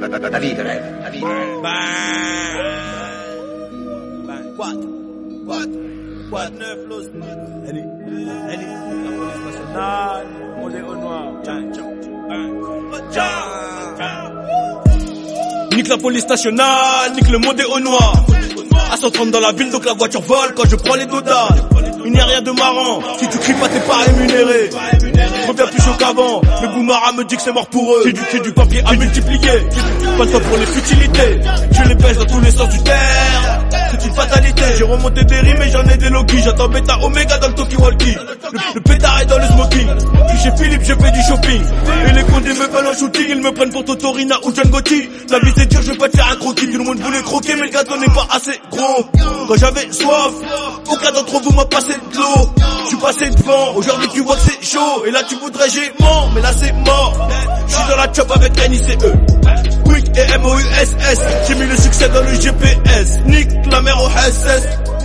La vie de rêve. La vie de rêve. What neuf los Elle est la police nationale, on est au noir. Nique la police nationale, nique le monde est au noir. À 130 dans la ville, donc la voiture vole quand je prends les dodas. Il n'y a rien de marrant, si tu cries pas t'es pas rémunéré. Reviens plus chaud qu'avant, mais Boumara me dit que c'est mort pour eux. C'est du papier à multiplier, pas de temps pour les futilités. Je les pèse dans tous les sens du terre, c'est une fatalité. J'ai remonté des rimes et j'en ai des logis. J'attends Beta Omega dans le talkie-walkie. Le pétard est dans le smoking. Je suis chez Philippe, je fais du shopping. Et les condés me veulent en shooting, ils me prennent pour Totorina ou John Gotti. La vie c'est dur, je vais pas te faire un croquis. Tout le monde voulait croquer, mais le gâteau n'est pas assez gros. Quand j'avais soif, aucun d'entre vous m'a passé de l'eau. Je suis passé devant, aujourd'hui tu vois que c'est chaud. Et là tu voudrais gémant, mais là c'est mort. Je suis dans la chop avec NICE, Quick et MOUSS. J'ai mis le succès dans le GPS. Nique la mère au SS.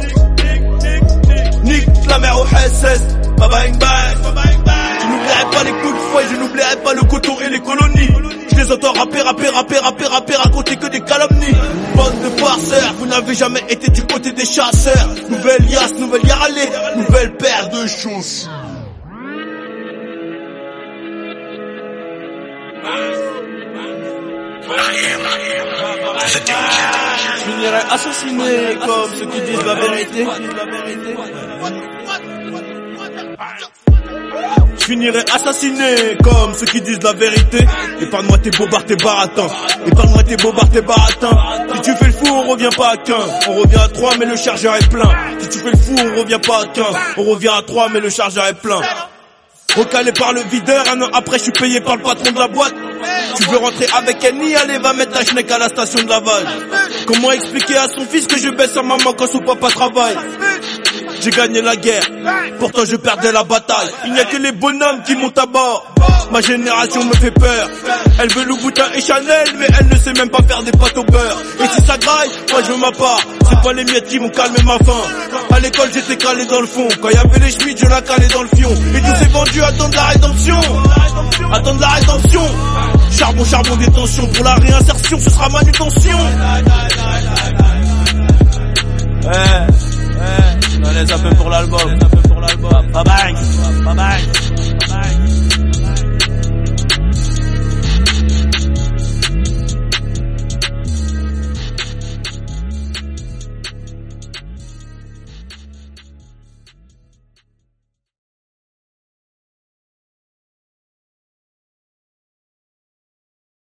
Nique la mère au SS. Ba bang bang. Je n'oublierai pas les coups de fouet, je n'oublierai pas le coton et les colonies. Je les entends rapper, raconter que des calomnies. Bande de farceurs, vous n'avez jamais été du côté des chasseurs. Nouvelle Yass, nouvelle Yaralé, nouvelle paire de chaussures. Je finirai assassiné comme ceux qui disent la vérité. Je finirai assassiné comme ceux qui disent la vérité. Épargne-moi tes bobards, tes baratins. Épargne-moi tes bobards, tes baratins. Si tu fais le fou, on revient pas à 15. On revient à 3 mais le chargeur est plein. Si tu fais le fou, on revient pas à 15. On revient à 3 mais le chargeur est plein. Recalé par le videur, un an après je suis payé par le patron de la boîte. Tu veux rentrer avec Annie, allez va mettre ta schneck à la station de lavage. Comment expliquer à son fils que je baisse sa maman quand son papa travaille? J'ai gagné la guerre, pourtant je perdais la bataille. Il n'y a que les bonhommes qui montent à bord. Ma génération me fait peur. Elle veut Louboutin et Chanel, mais elle ne sait même pas faire des pâtes au beurre. Et si ça graille, moi je veux ma part. C'est pas les miettes qui vont calmer ma faim. À l'école j'étais calé dans le fond. Quand y avait les Schmitt, je la calais dans le fion. Et tous ces vendus attendent la rédemption. Attendent la rédemption. Charbon, détention. Pour la réinsertion, ce sera manutention. On laisse un peu pour l'album. Bye bye.